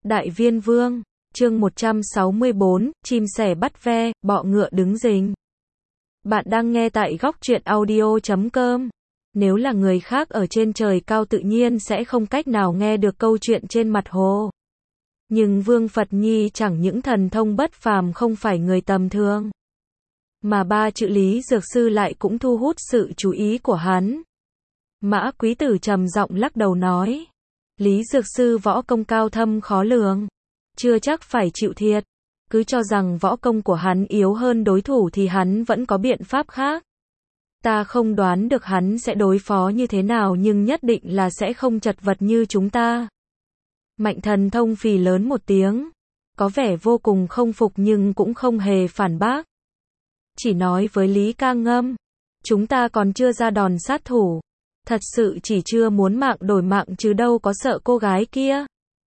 Đại Viên Vương, chương 164, chim sẻ bắt ve, bọ ngựa đứng rình. Bạn đang nghe tại góc truyện audio.com. Nếu là người khác ở trên trời cao tự nhiên sẽ không cách nào nghe được câu chuyện trên mặt hồ. Nhưng Vương Phật Nhi chẳng những thần thông bất phàm không phải người tầm thường. Mà ba chữ Lý Dược Sư lại cũng thu hút sự chú ý của hắn. Mã Quý Tử trầm giọng lắc đầu nói. Lý Dược Sư võ công cao thâm khó lường. Chưa chắc phải chịu thiệt. Cứ cho rằng võ công của hắn yếu hơn đối thủ thì hắn vẫn có biện pháp khác. Ta không đoán được hắn sẽ đối phó như thế nào nhưng nhất định là sẽ không chật vật như chúng ta. Mạnh Thần Thông phì lớn một tiếng. Có vẻ vô cùng không phục nhưng cũng không hề phản bác. Chỉ nói với Lý Ca Ngâm. Chúng ta còn chưa ra đòn sát thủ. Thật sự chỉ chưa muốn mạng đổi mạng chứ đâu có sợ cô gái kia.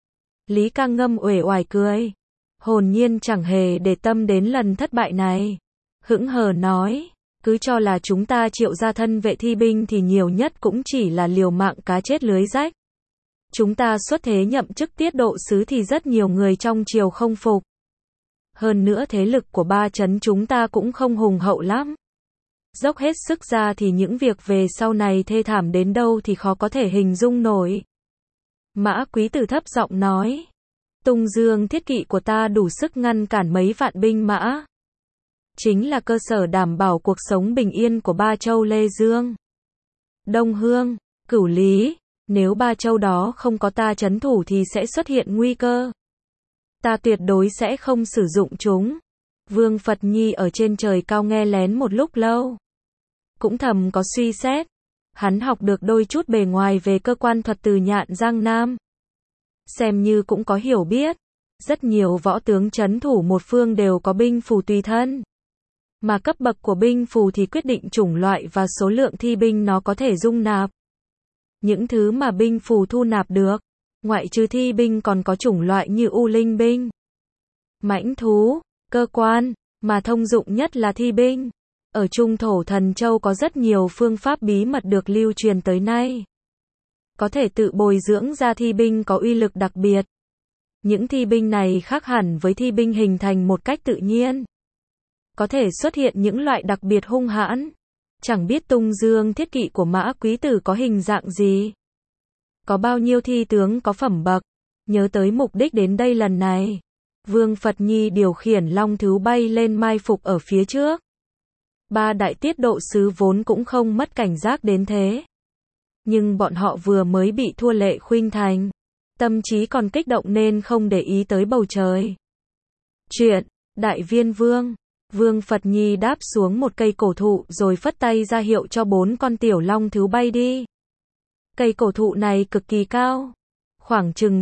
Lý Ca Ngâm uể oải cười. Hồn nhiên chẳng hề để tâm đến lần thất bại này. Hững hờ nói. Cứ cho là chúng ta triệu ra thân vệ thi binh thì nhiều nhất cũng chỉ là liều mạng cá chết lưới rách. Chúng ta xuất thế nhậm chức tiết độ sứ thì rất nhiều người trong triều không phục. Hơn nữa thế lực của ba trấn chúng ta cũng không hùng hậu lắm. Dốc hết sức ra thì những việc về sau này thê thảm đến đâu thì khó có thể hình dung nổi. Mã Quý Tử thấp giọng nói. Tung Dương thiết kỵ của ta đủ sức ngăn cản mấy vạn binh mã. Chính là cơ sở đảm bảo cuộc sống bình yên của ba châu Lê Dương, Đông Hương, Cửu Lý. Nếu ba châu đó không có ta trấn thủ thì sẽ xuất hiện nguy cơ. Ta tuyệt đối sẽ không sử dụng chúng. Vương Phật Nhi ở trên trời cao nghe lén một lúc lâu. Cũng thầm có suy xét. Hắn học được đôi chút bề ngoài về cơ quan thuật từ Nhạn Giang Nam. Xem như cũng có hiểu biết. Rất nhiều võ tướng trấn thủ một phương đều có binh phù tùy thân. Mà cấp bậc của binh phù thì quyết định chủng loại và số lượng thi binh nó có thể dung nạp. Những thứ mà binh phù thu nạp được, ngoại trừ thi binh còn có chủng loại như U Linh binh, mãnh thú, cơ quan, mà thông dụng nhất là thi binh. Ở Trung Thổ Thần Châu có rất nhiều phương pháp bí mật được lưu truyền tới nay. Có thể tự bồi dưỡng ra thi binh có uy lực đặc biệt. Những thi binh này khác hẳn với thi binh hình thành một cách tự nhiên. Có thể xuất hiện những loại đặc biệt hung hãn. Chẳng biết Tung Dương thiết kỵ của Mã Quý Tử có hình dạng gì. Có bao nhiêu thi tướng có phẩm bậc. Nhớ tới mục đích đến đây lần này. Vương Phật Nhi điều khiển long thứu bay lên mai phục ở phía trước. Ba đại tiết độ sứ vốn cũng không mất cảnh giác đến thế. Nhưng bọn họ vừa mới bị thua Lệ Khuynh Thành. Tâm trí còn kích động nên không để ý tới bầu trời. Chuyện, Đại Viên Vương. Vương Phật Nhi đáp xuống một cây cổ thụ rồi phất tay ra hiệu cho 4 con tiểu long thứu bay đi. Cây cổ thụ này cực kỳ cao. Khoảng chừng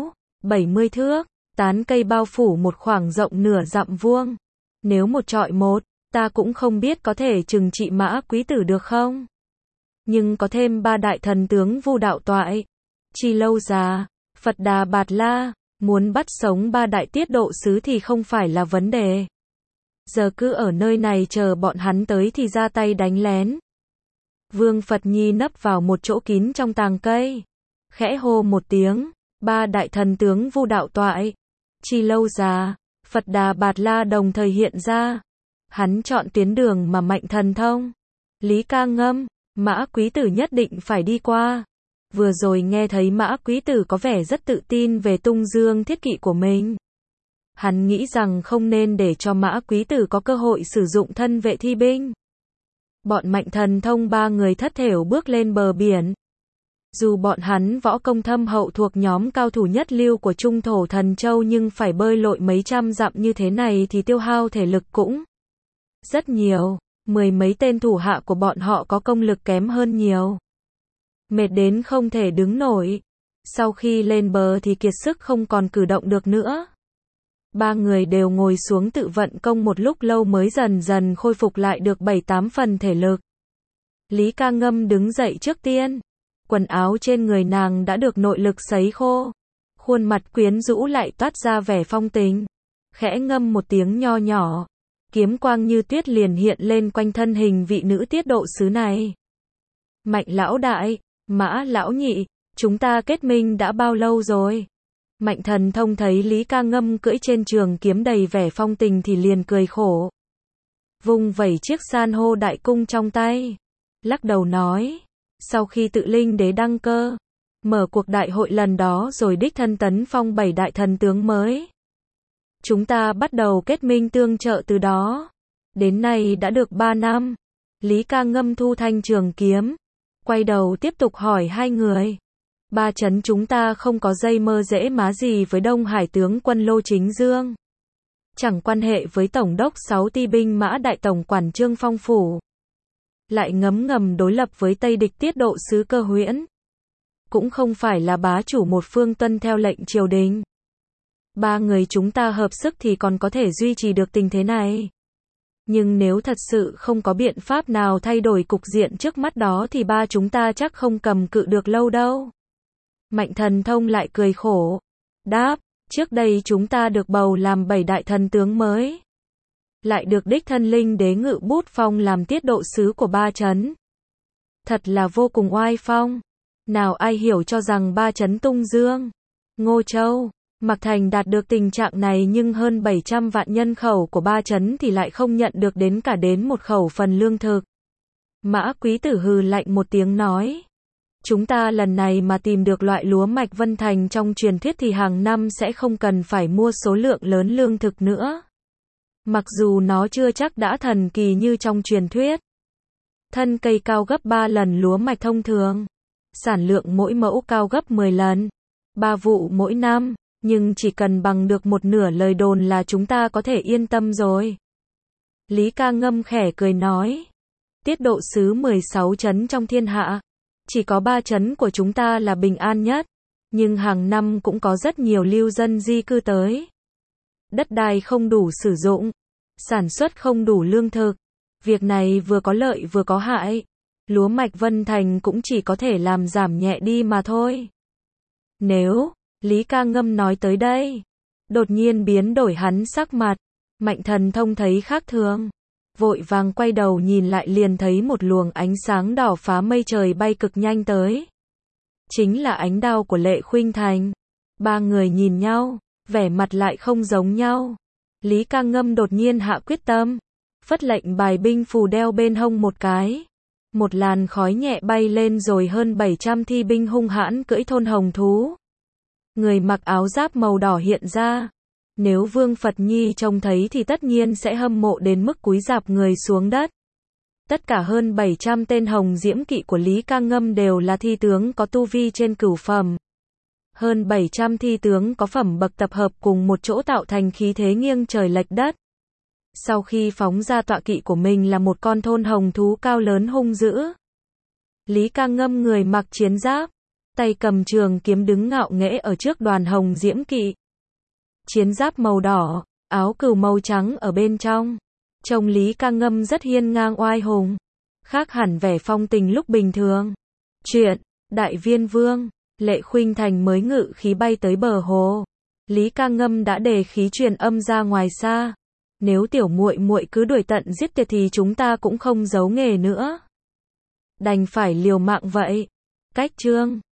60 thước. Tán cây bao phủ một khoảng rộng nửa dặm vuông. Nếu một trọi một, ta cũng không biết có thể trừng trị Mã Quý Tử được không. Nhưng có thêm ba đại thần tướng Vu Đạo Toại, Chi Lâu Già, Phật Đà Bạt La, muốn bắt sống ba đại tiết độ sứ thì không phải là vấn đề. Giờ cứ ở nơi này chờ bọn hắn tới thì ra tay đánh lén. Vương Phật Nhi nấp vào một chỗ kín trong tàng cây. Khẽ hô một tiếng, ba đại thần tướng Vu Đạo Toại, Chi Lâu Già, Phật Đà Bạt La đồng thời hiện ra. Hắn chọn tuyến đường mà Mạnh Thần Thông, Lý Ca Ngâm, Mã Quý Tử nhất định phải đi qua. Vừa rồi nghe thấy Mã Quý Tử có vẻ rất tự tin về Tung Dương thiết kỵ của mình. Hắn nghĩ rằng không nên để cho Mã Quý Tử có cơ hội sử dụng thân vệ thi binh. Bọn Mạnh Thần Thông ba người thất thểu bước lên bờ biển. Dù bọn hắn võ công thâm hậu thuộc nhóm cao thủ nhất lưu của Trung Thổ Thần Châu nhưng phải bơi lội mấy trăm dặm như thế này thì tiêu hao thể lực cũng rất nhiều. Mười mấy tên thủ hạ của bọn họ có công lực kém hơn nhiều. Mệt đến không thể đứng nổi. Sau khi lên bờ thì kiệt sức không còn cử động được nữa. Ba người đều ngồi xuống tự vận công một lúc lâu mới dần dần khôi phục lại được 7-8 phần thể lực. Lý Ca Ngâm đứng dậy trước tiên. Quần áo trên người nàng đã được nội lực sấy khô. Khuôn mặt quyến rũ lại toát ra vẻ phong tình. Khẽ ngâm một tiếng nho nhỏ. Kiếm quang như tuyết liền hiện lên quanh thân hình vị nữ tiết độ sứ này. Mạnh lão đại, Mã lão nhị, chúng ta kết minh đã bao lâu rồi? Mạnh Thần Thông thấy Lý Ca Ngâm cưỡi trên trường kiếm đầy vẻ phong tình thì liền cười khổ. Vung vẩy chiếc san hô đại cung trong tay. Lắc đầu nói. Sau khi tự linh đế đăng cơ, mở cuộc đại hội lần đó rồi đích thân tấn phong 7 đại thần tướng mới. Chúng ta bắt đầu kết minh tương trợ từ đó. Đến nay đã được 3 năm. Lý Ca Ngâm thu thanh trường kiếm. Quay đầu tiếp tục hỏi hai người. Ba chấn chúng ta không có dây mơ dễ má gì với Đông Hải tướng quân Lô Chính Dương. Chẳng quan hệ với Tổng đốc 6 ti binh mã đại tổng quản Trương Phong Phủ. Lại ngấm ngầm đối lập với Tây địch tiết độ sứ Cơ Huyễn. Cũng không phải là bá chủ một phương tuân theo lệnh triều đình. Ba người chúng ta hợp sức thì còn có thể duy trì được tình thế này. Nhưng nếu thật sự không có biện pháp nào thay đổi cục diện trước mắt đó thì ba chúng ta chắc không cầm cự được lâu đâu. Mạnh Thần Thông lại cười khổ. Đáp, trước đây chúng ta được bầu làm 7 đại thần tướng mới. Lại được đích thân linh đế ngự bút phong làm tiết độ sứ của ba chấn. Thật là vô cùng oai phong. Nào ai hiểu cho rằng ba chấn Tung Dương, Ngô Châu, Mạc Thành đạt được tình trạng này nhưng hơn 700 vạn nhân khẩu của ba chấn thì lại không nhận được đến một khẩu phần lương thực. Mã Quý Tử hừ lạnh một tiếng nói. Chúng ta lần này mà tìm được loại lúa mạch Vân Thành trong truyền thuyết thì hàng năm sẽ không cần phải mua số lượng lớn lương thực nữa. Mặc dù nó chưa chắc đã thần kỳ như trong truyền thuyết. Thân cây cao gấp 3 lần lúa mạch thông thường. Sản lượng mỗi mẫu cao gấp 10 lần. 3 vụ mỗi năm. Nhưng chỉ cần bằng được một nửa lời đồn là chúng ta có thể yên tâm rồi. Lý Ca Ngâm khẽ cười nói. Tiết độ sứ 16 trấn trong thiên hạ. Chỉ có 3 trấn của chúng ta là bình an nhất. Nhưng hàng năm cũng có rất nhiều lưu dân di cư tới. Đất đai không đủ sử dụng. Sản xuất không đủ lương thực. Việc này vừa có lợi vừa có hại. Lúa mạch Vân Thành cũng chỉ có thể làm giảm nhẹ đi mà thôi. Nếu, Lý Ca Ngâm nói tới đây, đột nhiên biến đổi hắn sắc mặt. Mạnh Thần Thông thấy khác thường. Vội vàng quay đầu nhìn lại liền thấy một luồng ánh sáng đỏ phá mây trời bay cực nhanh tới. Chính là ánh đao của Lệ Khuynh Thành. Ba người nhìn nhau, vẻ mặt lại không giống nhau. Lý Ca Ngâm đột nhiên hạ quyết tâm. Phất lệnh bài binh phù đeo bên hông một cái. Một làn khói nhẹ bay lên rồi hơn 700 thi binh hung hãn cưỡi thôn hồng thú. Người mặc áo giáp màu đỏ hiện ra. Nếu Vương Phật Nhi trông thấy thì tất nhiên sẽ hâm mộ đến mức cúi rạp người xuống đất. Tất cả hơn 700 tên hồng diễm kỵ của Lý Ca Ngâm đều là thi tướng có tu vi trên cửu phẩm. Hơn 700 thi tướng có phẩm bậc tập hợp cùng một chỗ tạo thành khí thế nghiêng trời lệch đất. Sau khi phóng ra tọa kỵ của mình là một con thôn hồng thú cao lớn hung dữ. Lý Ca Ngâm người mặc chiến giáp, tay cầm trường kiếm đứng ngạo nghễ ở trước đoàn hồng diễm kỵ. Chiến giáp màu đỏ, áo cừu màu trắng ở bên trong. Trông Lý Ca Ngâm rất hiên ngang oai hùng. Khác hẳn vẻ phong tình lúc bình thường. Chuyện, Đại Viên Vương, Lệ Khuynh Thành mới ngự khí bay tới bờ hồ. Lý Ca Ngâm đã đề khí truyền âm ra ngoài xa. Nếu tiểu muội muội cứ đuổi tận giết tuyệt thì chúng ta cũng không giấu nghề nữa. Đành phải liều mạng vậy. Cách chương